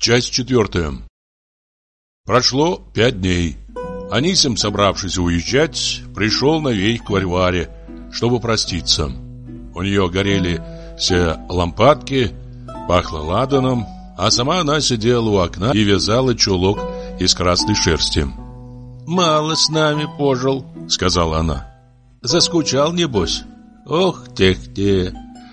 Часть 4. Прошло 5 дней. Анисим, собравшись уезжать, пришел навек к Варваре, чтобы проститься. У нее горели все лампадки, пахло ладаном, а сама она сидела у окна и вязала чулок из красной шерсти. «Мало с нами пожил», — сказала она. «Заскучал, небось? Ох, тех-те.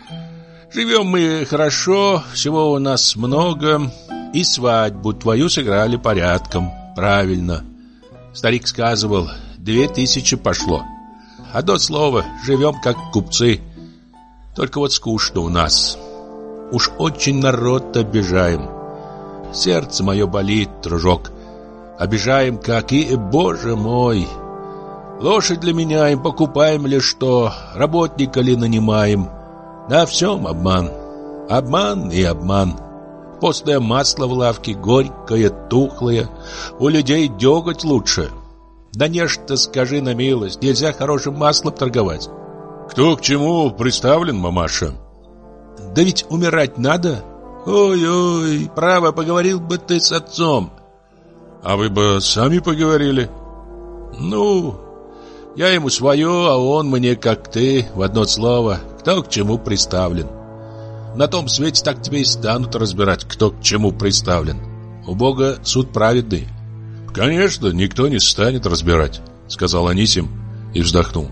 Живем мы хорошо, всего у нас много, и свадьбу твою сыграли порядком, правильно. Старик сказывал, 2000 пошло. Одно слово, живем как купцы. Только вот скучно у нас. Уж очень народ обижаем. Сердце мое болит, дружок. Обижаем, как и, боже мой. Лошадь для меня им покупаем ли что, работника ли нанимаем. На всем обман. Обман и обман. Постное масло в лавке горькое, тухлое. У людей деготь лучше. Да нечто, скажи на милость, нельзя хорошим маслом торговать. Кто к чему приставлен, мамаша? Да ведь умирать надо. Ой-ой, право, поговорил бы ты с отцом. А вы бы сами поговорили? Ну, я ему свое, а он мне, как ты, в одно слово, кто к чему приставлен. На том свете так тебе и станут разбирать, кто к чему приставлен. У Бога суд праведный. Конечно, никто не станет разбирать, сказал Анисим и вздохнул.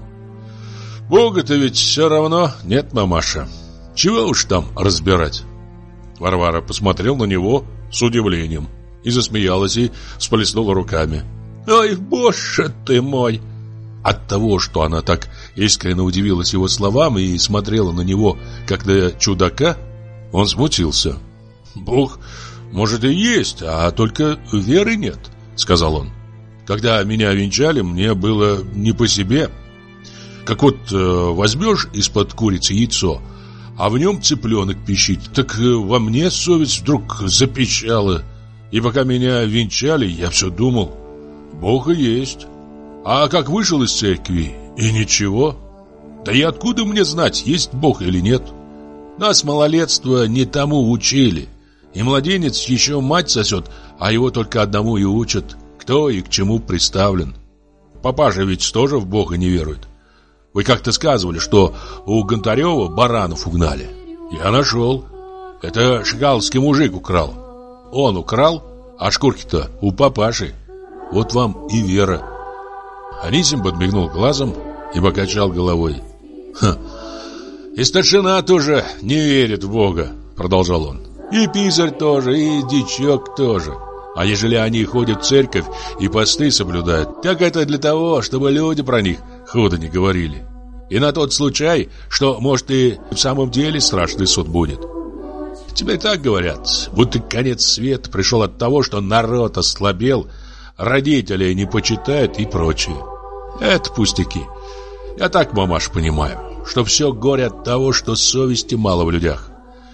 Бога-то ведь все равно нет, мамаша. Чего уж там разбирать? Варвара посмотрела на него с удивлением и засмеялась и всплеснула руками. Ой, боже ты мой! От того, что она так искренне удивилась его словам и смотрела на него, как на чудака, он смутился. «Бог, может, и есть, а только веры нет», — сказал он. «Когда меня венчали, мне было не по себе. Как вот возьмешь из-под курицы яйцо, а в нем цыпленок пищит, так во мне совесть вдруг запищала. И пока меня венчали, я все думал, Бог и есть». А как вышел из церкви, и ничего. Да и откуда мне знать, есть Бог или нет? Нас малолетство не тому учили. И младенец еще мать сосет, а его только одному и учат, кто и к чему приставлен. Папаша ведь тоже в Бога не верует. Вы как-то сказывали, что у Гонтарева баранов угнали. Я нашел. Это шигалский мужик украл. Он украл, а шкурки-то у папаши. Вот вам и вера. Анисим подмигнул глазом и покачал головой. «И старшина тоже не верит в Бога», — продолжал он. «И писарь тоже, и дичок тоже. А ежели они ходят в церковь и посты соблюдают, так это для того, чтобы люди про них худо не говорили. И на тот случай, что, может, и в самом деле страшный суд будет. Теперь так говорят, будто конец света пришел от того, что народ ослабел, родителей не почитают и прочее. Это пустяки. Я так, мамаш, понимаю, что все горе от того, что совести мало в людях.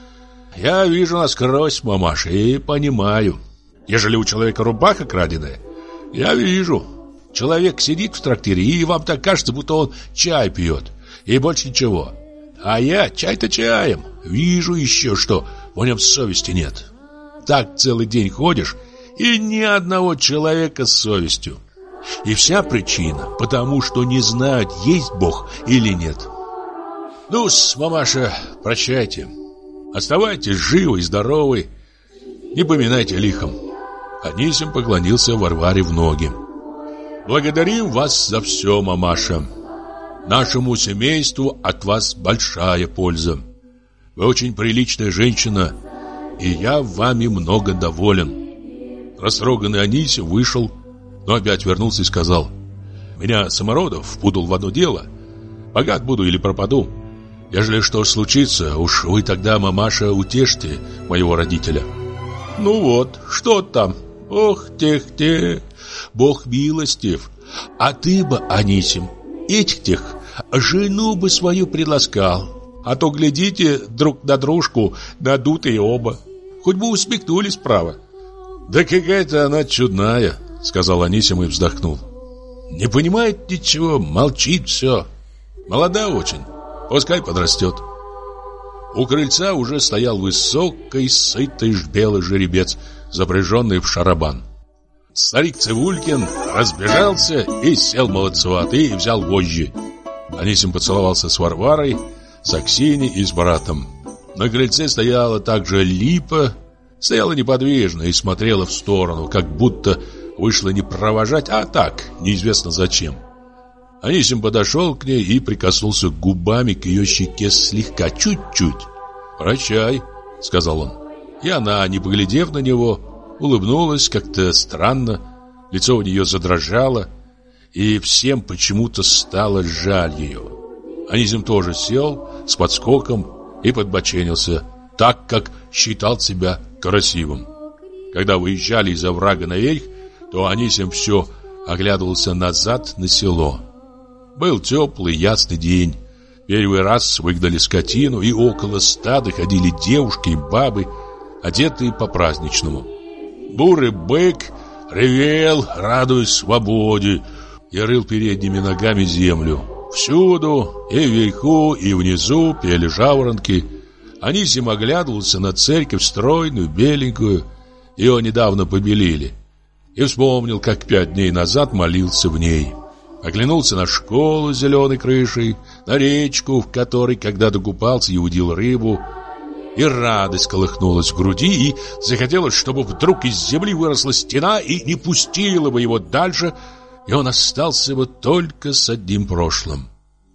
Я вижу насквозь, мамаш, и понимаю. Ежели у человека рубаха краденая, я вижу. Человек сидит в трактире, и вам так кажется, будто он чай пьет, и больше ничего. А я чай-то чаем. Вижу еще, что в нем совести нет. Так целый день ходишь, и ни одного человека с совестью. И вся причина, потому что не знают, есть Бог или нет. Ну-с, мамаша, прощайте. Оставайтесь живы и здоровы. Не поминайте лихом. Анисим поклонился Варваре в ноги. Благодарим вас за все, мамаша. Нашему семейству от вас большая польза. Вы очень приличная женщина, и я вами много доволен. Растроганный Анисим вышел, но опять вернулся и сказал: меня Самородов впутал в одно дело. Богат буду или пропаду. Ежели что случится, уж вы тогда, мамаша, утешьте моего родителя. Ну вот, что там? Ох, тех-тех, Бог милостив. А ты бы, Анисим, этих-тех жену бы свою приласкал. А то, глядите, друг на дружку, надутые оба. Хоть бы усмехнулись, право. Да какая-то она чудная, сказал Анисим и вздохнул. Не понимает ничего, молчит все. Молода очень, пускай подрастет. У крыльца уже стоял высокий, сытый белый жеребец запряженный в шарабан. Старик Цивулькин разбежался и сел молодцеватый и взял вожжи. Анисим поцеловался с Варварой, с Аксиней и с братом. На крыльце стояла также Липа, стояла неподвижно и смотрела в сторону, как будто вышла не провожать, а так, неизвестно зачем. Анисим подошел к ней и прикоснулся губами к ее щеке слегка, чуть-чуть. «Прощай», — сказал он. И она, не поглядев на него, улыбнулась как-то странно, лицо у нее задрожало, и всем почему-то стало жаль ее. Анисим тоже сел с подскоком и подбоченился, так как считал себя красивым. Когда выезжали из оврага наверх, то Анисим все оглядывался назад на село. Был теплый, ясный день. Первый раз выгнали скотину, и около стада ходили девушки и бабы, одетые по-праздничному. Бурый бык ревел, радуясь свободе, и рыл передними ногами землю. Всюду, и вверху, и внизу пели жаворонки. Анисим оглядывался на церковь стройную, беленькую. Ее недавно побелили. И вспомнил, как 5 дней назад молился в ней. Оглянулся на школу с зеленой крышей, на речку, в которой когда-то купался и удил рыбу. И радость колыхнулась в груди, и захотелось, чтобы вдруг из земли выросла стена и не пустила бы его дальше, и он остался бы только с одним прошлым.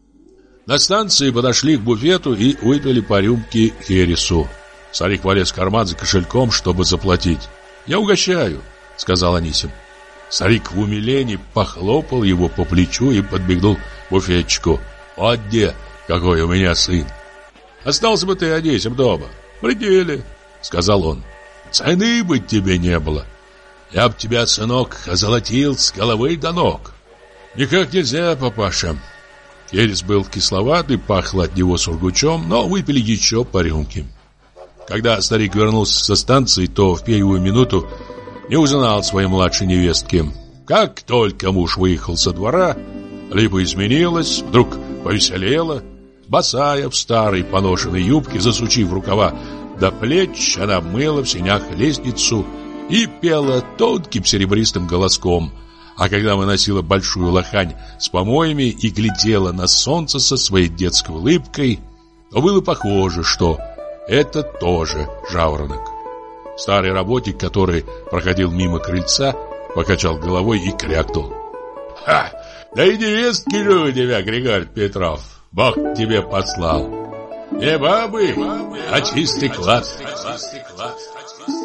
На станции подошли к буфету и выпили по рюмке хересу. Старик полез в карман за кошельком, чтобы заплатить. «Я угощаю», — сказал Анисим. Старик в умилении похлопал его по плечу и подбегнул к буфетчику. «Вот где, какой у меня сын! Остался бы ты, Анисим, дома, в пределе», — сказал он. «Цены бы тебе не было. Я б тебя, сынок, озолотил с головы до ног». «Никак нельзя, папаша». Херес был кисловатый, пахло от него сургучом, но выпили еще по рюмке. Когда старик вернулся со станции, то в первую минуту не узнал своей младшей невестки. Как только муж выехал со двора, Липа изменилась, вдруг повеселела. Босая, в старой поношенной юбке, засучив рукава до плеч, она мыла в сенях лестницу и пела тонким серебристым голоском. А когда выносила большую лохань с помоями и глядела на солнце со своей детской улыбкой, то было похоже, что это тоже жаворонок. Старый работник, который проходил мимо крыльца, покачал головой и крякнул. «Ха! Да и невестки же у тебя, Григорий Петров! Бог тебе послал! Не бабы, а чистый клад!»